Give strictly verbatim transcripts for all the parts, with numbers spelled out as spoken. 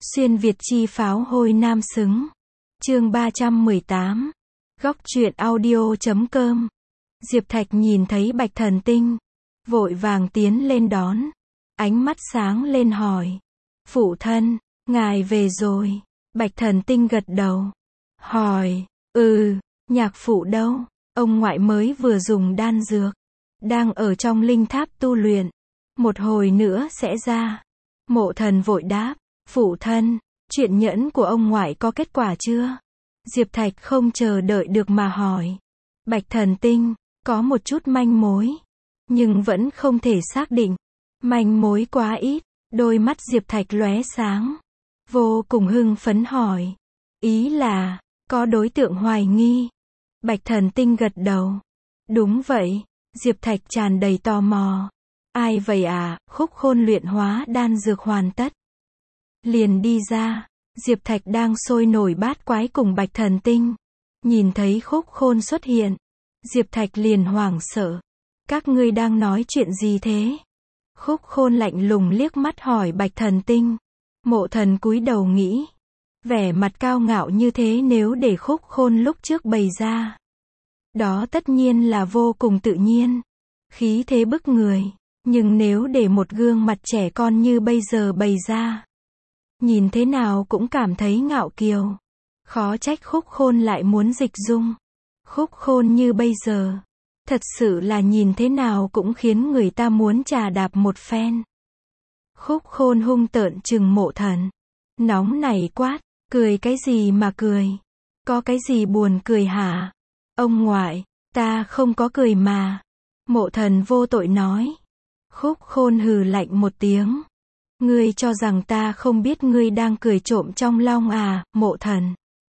Xuyên Việt chi pháo hôi nam xứng. Chương ba trăm mười tám. Góc truyện audio chấm com. Diệp Thạch nhìn thấy Bạch Thần Tinh, vội vàng tiến lên đón, ánh mắt sáng lên hỏi: "Phụ thân, ngài về rồi?" Bạch Thần Tinh gật đầu, hỏi: "Ừ, nhạc phụ đâu?" "Ông ngoại mới vừa dùng đan dược, đang ở trong linh tháp tu luyện, một hồi nữa sẽ ra." Mộ Thần vội đáp: "Phụ thân, chuyện nhẫn của ông ngoại có kết quả chưa?" Diệp Thạch không chờ đợi được mà hỏi. Bạch Thần Tinh có một chút manh mối, nhưng vẫn không thể xác định. Manh mối quá ít. Đôi mắt Diệp Thạch lóe sáng, vô cùng hưng phấn hỏi: "Ý là, có đối tượng hoài nghi?" Bạch Thần Tinh gật đầu. "Đúng vậy." Diệp Thạch tràn đầy tò mò. "Ai vậy à?" Khúc Khôn luyện hóa đan dược hoàn tất, liền đi ra. Diệp Thạch đang sôi nổi bát quái cùng Bạch Thần Tinh, nhìn thấy Khúc Khôn xuất hiện, Diệp Thạch liền hoảng sợ. "Các ngươi đang nói chuyện gì thế?" Khúc Khôn lạnh lùng liếc mắt hỏi Bạch Thần Tinh. Mộ Thần cúi đầu nghĩ, vẻ mặt cao ngạo như thế nếu để Khúc Khôn lúc trước bày ra, đó tất nhiên là vô cùng tự nhiên, khí thế bức người, nhưng nếu để một gương mặt trẻ con như bây giờ bày ra, nhìn thế nào cũng cảm thấy ngạo kiều. Khó trách Khúc Khôn lại muốn dịch dung. Khúc Khôn như bây giờ, thật sự là nhìn thế nào cũng khiến người ta muốn chà đạp một phen. Khúc Khôn hung tợn trừng Mộ Thần, nóng nảy quát: "Cười cái gì mà cười? Có cái gì buồn cười hả?" "Ông ngoại, ta không có cười mà." Mộ Thần vô tội nói. Khúc Khôn hừ lạnh một tiếng: "Ngươi cho rằng ta không biết ngươi đang cười trộm trong lòng à?" Mộ Thần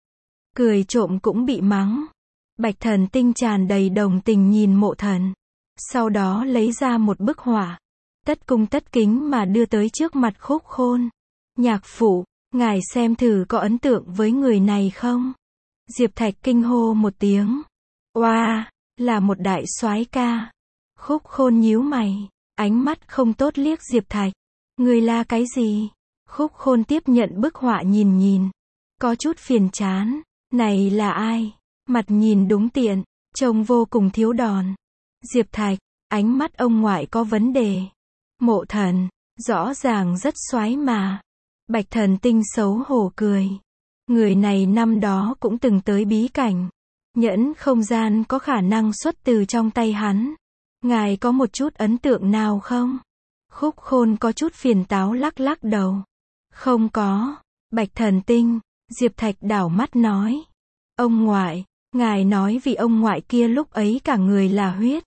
cười trộm cũng bị mắng. Bạch Thần Tinh tràn đầy đồng tình nhìn Mộ Thần, sau đó lấy ra một bức họa, tất cung tất kính mà đưa tới trước mặt Khúc Khôn. "Nhạc phụ, ngài xem thử có ấn tượng với người này không?" Diệp Thạch kinh hô một tiếng. "Oa, là một đại soái ca." Khúc Khôn nhíu mày, ánh mắt không tốt liếc Diệp Thạch. "Người la cái gì?" Khúc Khôn tiếp nhận bức họa nhìn nhìn, có chút phiền chán. "Này là ai? Mặt nhìn đúng tiện, trông vô cùng thiếu đòn." Diệp Thạch, ánh mắt ông ngoại có vấn đề. Mộ Thần, rõ ràng rất soái mà. Bạch Thần Tinh xấu hổ cười. Người này năm đó cũng từng tới bí cảnh. Nhẫn không gian có khả năng xuất từ trong tay hắn. Ngài có một chút ấn tượng nào không? Khúc Khôn có chút phiền táo lắc lắc đầu. "Không có." Bạch Thần Tinh, Diệp Thạch đảo mắt nói: "Ông ngoại, ngài nói vì ông ngoại kia lúc ấy cả người là huyết,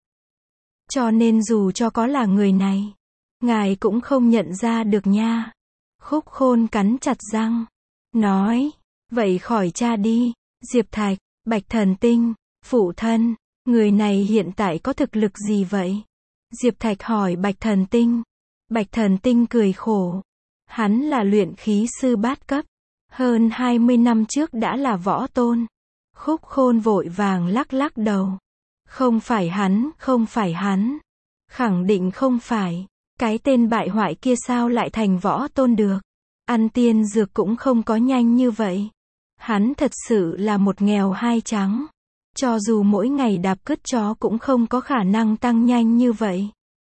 cho nên dù cho có là người này, ngài cũng không nhận ra được nha." Khúc Khôn cắn chặt răng, nói: "Vậy khỏi tra đi." Diệp Thạch, Bạch Thần Tinh, "Phụ thân, người này hiện tại có thực lực gì vậy?" Diệp Thạch hỏi Bạch Thần Tinh. Bạch Thần Tinh cười khổ. "Hắn là luyện khí sư bát cấp, hơn hai mươi năm trước đã là võ tôn." Khúc Khôn vội vàng lắc lắc đầu. "Không phải hắn, không phải hắn. Khẳng định không phải. Cái tên bại hoại kia sao lại thành võ tôn được? Ăn tiên dược cũng không có nhanh như vậy. Hắn thật sự là một nghèo hai trắng. Cho dù mỗi ngày đạp cứt chó cũng không có khả năng tăng nhanh như vậy."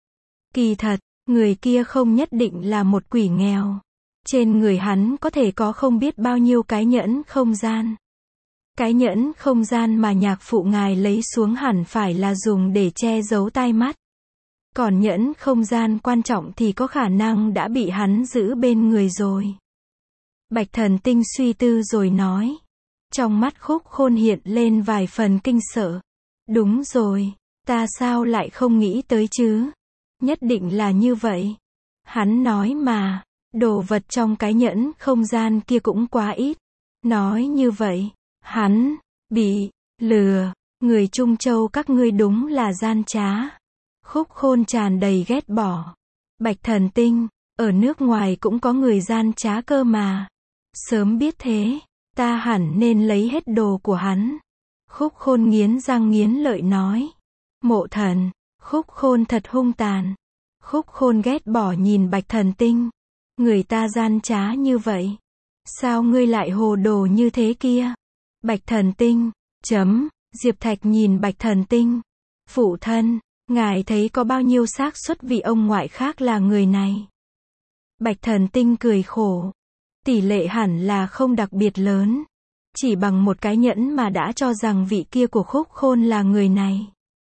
Kỳ thật, người kia không nhất định là một quỷ nghèo. Trên người hắn có thể có không biết bao nhiêu cái nhẫn không gian. Cái nhẫn không gian mà nhạc phụ ngài lấy xuống hẳn phải là dùng để che giấu tai mắt. Còn nhẫn không gian quan trọng thì có khả năng đã bị hắn giữ bên người rồi. Bạch Thần Tinh suy tư rồi nói. Trong mắt Khúc Khôn hiện lên vài phần kinh sợ. "Đúng rồi, ta sao lại không nghĩ tới chứ? Nhất định là như vậy. Hắn nói mà, đồ vật trong cái nhẫn không gian kia cũng quá ít." Nói như vậy, hắn bị lừa. Người Trung Châu các ngươi đúng là gian trá. Khúc Khôn tràn đầy ghét bỏ. Bạch Thần Tinh, ở nước ngoài cũng có người gian trá cơ mà. Sớm biết thế, ta hẳn nên lấy hết đồ của hắn. Khúc Khôn nghiến răng nghiến lợi nói. Mộ Thần, Khúc Khôn thật hung tàn. Khúc Khôn ghét bỏ nhìn Bạch Thần Tinh. Người ta gian trá như vậy, Sao ngươi lại hồ đồ như thế kia? Bạch Thần Tinh, chấm, Diệp Thạch nhìn Bạch Thần Tinh. Phụ thân, ngài thấy có bao nhiêu xác suất vị ông ngoại khác là người này? Bạch Thần Tinh cười khổ. Tỷ lệ hẳn là không đặc biệt lớn. Chỉ bằng một cái nhẫn mà đã cho rằng vị kia của Khúc Khôn là người này.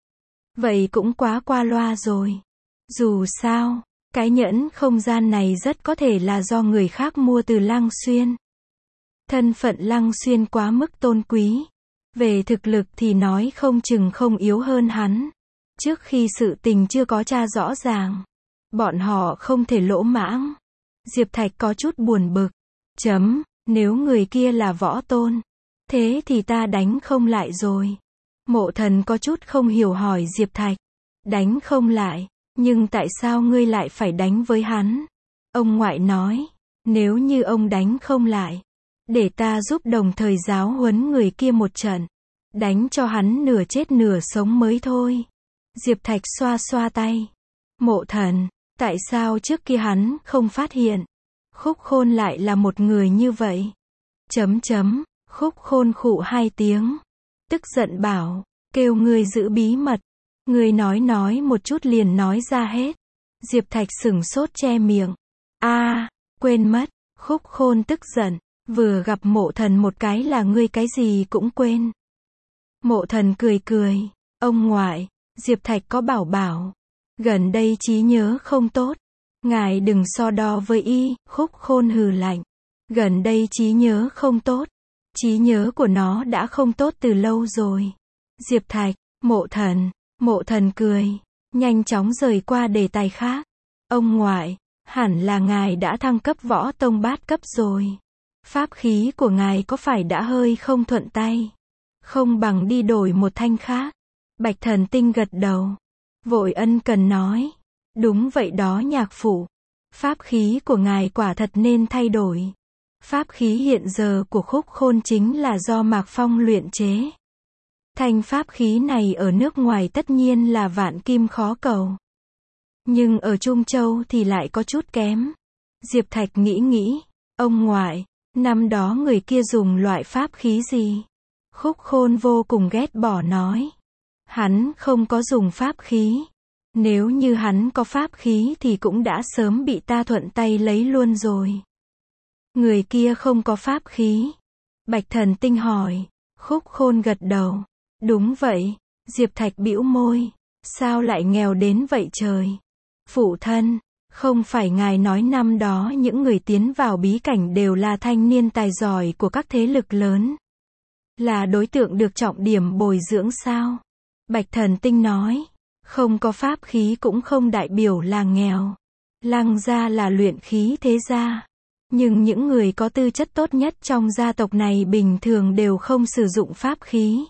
Vậy cũng quá qua loa rồi. Dù sao, cái nhẫn không gian này rất có thể là do người khác mua từ Lăng Xuyên. Thân phận Lăng Xuyên quá mức tôn quý. Về thực lực thì nói không chừng không yếu hơn hắn. Trước khi sự tình chưa có tra rõ ràng, bọn họ không thể lỗ mãng. Diệp Thạch có chút buồn bực. Chấm, nếu người kia là Võ Tôn, thế thì ta đánh không lại rồi. Mộ Thần có chút không hiểu hỏi Diệp Thạch. Đánh không lại, nhưng tại sao ngươi lại phải đánh với hắn? Ông ngoại nói, nếu như ông đánh không lại, để ta giúp đồng thời giáo huấn người kia một trận. Đánh cho hắn nửa chết nửa sống mới thôi. Diệp Thạch xoa xoa tay. Mộ Thần, tại sao trước kia hắn không phát hiện? Khúc Khôn lại là một người như vậy. Chấm chấm, Khúc Khôn khụ hai tiếng. Tức giận bảo, kêu ngươi giữ bí mật. Ngươi nói nói một chút liền nói ra hết. Diệp Thạch sửng sốt che miệng. A, à, quên mất. Khúc Khôn tức giận, vừa gặp Mộ Thần một cái là ngươi cái gì cũng quên. Mộ Thần cười cười, ông ngoại, Diệp Thạch có bảo bảo, gần đây trí nhớ không tốt, ngài đừng so đo với y. Khúc Khôn hừ lạnh, gần đây trí nhớ không tốt, trí nhớ của nó đã không tốt từ lâu rồi. Diệp Thạch, Mộ Thần, Mộ Thần cười, nhanh chóng rời qua đề tài khác. Ông ngoại, hẳn là ngài đã thăng cấp võ tông bát cấp rồi. Pháp khí của ngài có phải đã hơi không thuận tay? Không bằng đi đổi một thanh khác. Bạch Thần Tinh gật đầu. Vội ân cần nói. Đúng vậy đó nhạc phụ. Pháp khí của ngài quả thật nên thay đổi. Pháp khí hiện giờ của Khúc Khôn chính là do Mạc Phong luyện chế. Thanh pháp khí này ở nước ngoài tất nhiên là vạn kim khó cầu. Nhưng ở Trung Châu thì lại có chút kém. Diệp Thạch nghĩ nghĩ. Ông ngoại, năm đó người kia dùng loại pháp khí gì? Khúc Khôn vô cùng ghét bỏ nói. Hắn không có dùng pháp khí. Nếu như hắn có pháp khí thì cũng đã sớm bị ta thuận tay lấy luôn rồi. Người kia không có pháp khí. Bạch Thần Tinh hỏi. Khúc Khôn gật đầu. Đúng vậy. Diệp Thạch bĩu môi. Sao lại nghèo đến vậy trời? Phụ thân, không phải ngài nói năm đó những người tiến vào bí cảnh đều là thanh niên tài giỏi của các thế lực lớn. Là đối tượng được trọng điểm bồi dưỡng sao? Bạch Thần Tinh nói. Không có pháp khí cũng không đại biểu là nghèo. Lăng gia là luyện khí thế gia. Nhưng những người có tư chất tốt nhất trong gia tộc này bình thường đều không sử dụng pháp khí.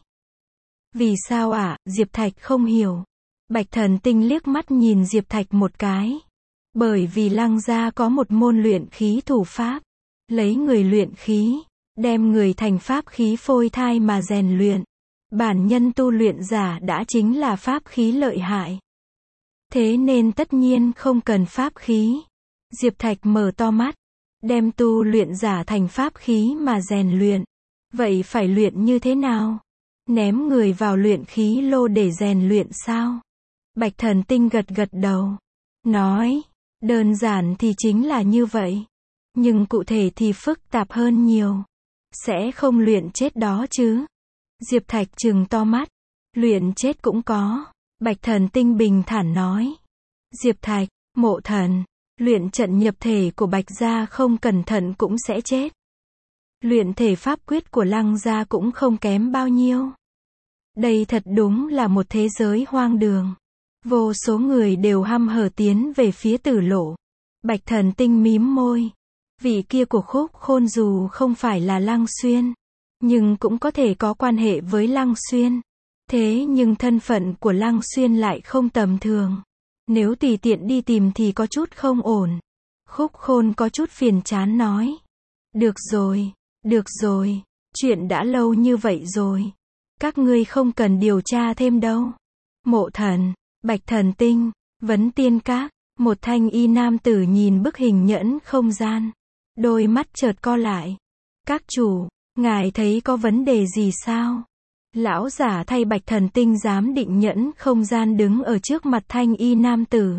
Vì sao ạ? À? Diệp Thạch không hiểu. Bạch Thần Tinh liếc mắt nhìn Diệp Thạch một cái. Bởi vì Lăng gia có một môn luyện khí thủ pháp. Lấy người luyện khí, đem người thành pháp khí phôi thai mà rèn luyện. Bản nhân tu luyện giả đã chính là pháp khí lợi hại. Thế nên tất nhiên không cần pháp khí. Diệp Thạch mở to mắt. Đem tu luyện giả thành pháp khí mà rèn luyện. Vậy phải luyện như thế nào? Ném người vào luyện khí lô để rèn luyện sao? Bạch Thần Tinh gật gật đầu. Nói, đơn giản thì chính là như vậy. Nhưng cụ thể thì phức tạp hơn nhiều. Sẽ không luyện chết đó chứ? Diệp Thạch trừng to mắt. Luyện chết cũng có. Bạch Thần Tinh bình thản nói. Diệp Thạch, Mộ Thần, luyện trận nhập thể của Bạch gia không cẩn thận cũng sẽ chết. Luyện thể pháp quyết của Lăng gia cũng không kém bao nhiêu. Đây thật đúng là một thế giới hoang đường. Vô số người đều hăm hở tiến về phía tử lộ. Bạch Thần Tinh mím môi. Vị kia của Khúc Khôn dù không phải là Lăng Xuyên, nhưng cũng có thể có quan hệ với Lăng Xuyên. Thế nhưng thân phận của Lăng Xuyên lại không tầm thường. Nếu tùy tiện đi tìm thì có chút không ổn. Khúc Khôn có chút phiền chán nói. Được rồi, được rồi, chuyện đã lâu như vậy rồi. Các ngươi không cần điều tra thêm đâu. Mộ Thần, Bạch Thần Tinh, Vấn Tiên Các, một thanh y nam tử nhìn bức hình nhẫn không gian. Đôi mắt chợt co lại. Các chủ, ngài thấy có vấn đề gì sao? Lão giả thay Bạch Thần Tinh giám định nhẫn không gian đứng ở trước mặt thanh y nam tử.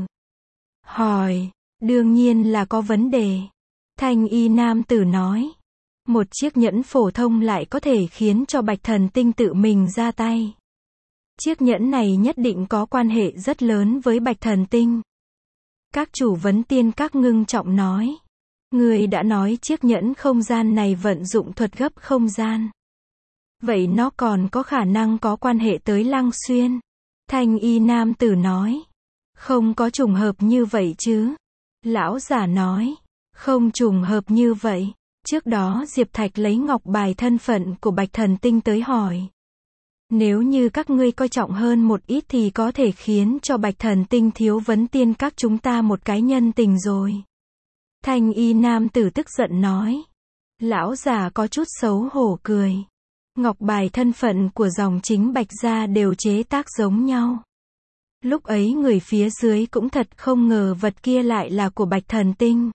Hỏi, đương nhiên là có vấn đề. Thanh y nam tử nói, một chiếc nhẫn phổ thông lại có thể khiến cho Bạch Thần Tinh tự mình ra tay. Chiếc nhẫn này nhất định có quan hệ rất lớn với Bạch Thần Tinh. Các chủ vấn tiên các ngưng trọng nói, người đã nói chiếc nhẫn không gian này vận dụng thuật gấp không gian. Vậy nó còn có khả năng có quan hệ tới Lăng Xuyên? Thanh y nam tử nói, không có trùng hợp như vậy chứ. Lão giả nói, không trùng hợp như vậy. Trước đó Diệp Thạch lấy ngọc bài thân phận của Bạch Thần Tinh tới hỏi. Nếu như các ngươi coi trọng hơn một ít thì có thể khiến cho Bạch Thần Tinh thiếu vấn tiên các chúng ta một cái nhân tình rồi. Thanh y nam tử tức giận nói. Lão già có chút xấu hổ cười. Ngọc bài thân phận của dòng chính Bạch gia đều chế tác giống nhau. Lúc ấy người phía dưới cũng thật không ngờ vật kia lại là của Bạch Thần Tinh.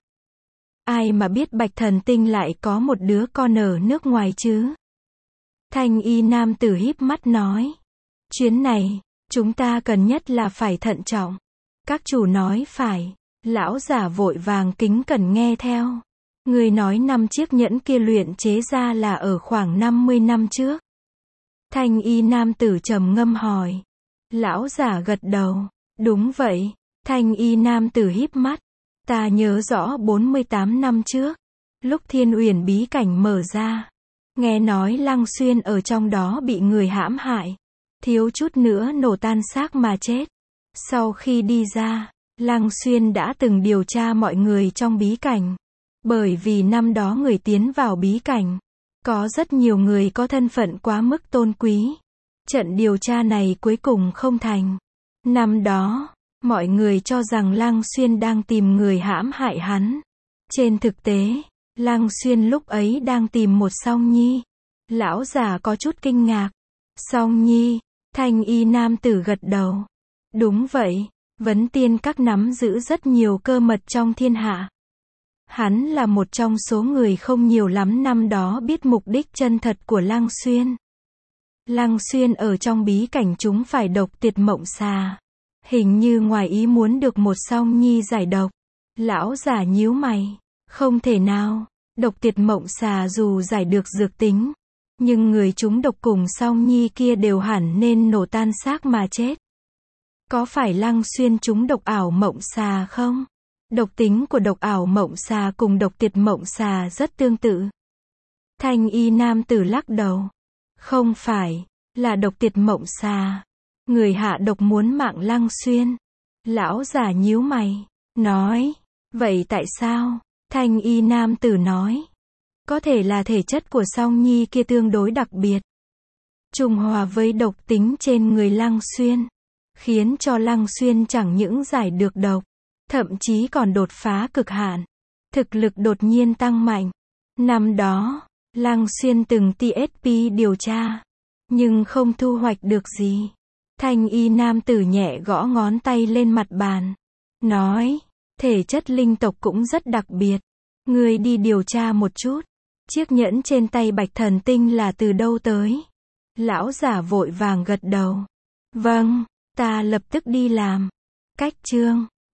Ai mà biết Bạch Thần Tinh lại có một đứa con ở nước ngoài chứ? Thanh y nam tử híp mắt nói. Chuyến này, chúng ta cần nhất là phải thận trọng. Các chủ nói phải. Lão giả vội vàng kính cẩn nghe theo. Người nói năm chiếc nhẫn kia luyện chế ra là ở khoảng năm mươi năm trước. Thanh y nam tử trầm ngâm hỏi. Lão giả gật đầu. Đúng vậy. Thanh y nam tử híp mắt. Ta nhớ rõ bốn mươi tám năm trước. Lúc Thiên Uyển bí cảnh mở ra. Nghe nói Lăng Xuyên ở trong đó bị người hãm hại. Thiếu chút nữa nổ tan xác mà chết. Sau khi đi ra, Lăng Xuyên đã từng điều tra mọi người trong bí cảnh. Bởi vì năm đó người tiến vào bí cảnh. Có rất nhiều người có thân phận quá mức tôn quý. Trận điều tra này cuối cùng không thành. Năm đó, mọi người cho rằng Lăng Xuyên đang tìm người hãm hại hắn. Trên thực tế, Lăng Xuyên lúc ấy đang tìm một Song Nhi. Lão già có chút kinh ngạc. Song Nhi, thanh y nam tử gật đầu. Đúng vậy, vấn tiên các nắm giữ rất nhiều cơ mật trong thiên hạ. Hắn là một trong số người không nhiều lắm năm đó biết mục đích chân thật của Lăng Xuyên. Lăng Xuyên ở trong bí cảnh chúng phải độc tuyệt mộng xà. Hình như ngoài ý muốn được một Song Nhi giải độc. Lão giả nhíu mày. Không thể nào. Độc tuyệt mộng xà dù giải được dược tính. Nhưng người chúng độc cùng Song Nhi kia đều hẳn nên nổ tan xác mà chết. Có phải Lăng Xuyên chúng độc ảo mộng xà không? Độc tính của độc ảo mộng xà cùng độc tuyệt mộng xà rất tương tự. Thanh y nam tử lắc đầu. Không phải, là độc tuyệt mộng xà. Người hạ độc muốn mạng Lăng Xuyên. Lão giả nhíu mày, nói, vậy tại sao? Thanh y nam tử nói, có thể là thể chất của Song Nhi kia tương đối đặc biệt. Trùng hòa với độc tính trên người Lăng Xuyên. Khiến cho Lăng Xuyên chẳng những giải được độc. Thậm chí còn đột phá cực hạn. Thực lực đột nhiên tăng mạnh. Năm đó, Lăng Xuyên từng tê ét pê điều tra. Nhưng không thu hoạch được gì. Thanh y nam tử nhẹ gõ ngón tay lên mặt bàn. Nói, thể chất linh tộc cũng rất đặc biệt. Ngươi đi điều tra một chút. Chiếc nhẫn trên tay Bạch Thần Tinh là từ đâu tới? Lão giả vội vàng gật đầu. Vâng, ta lập tức đi làm. Cách chương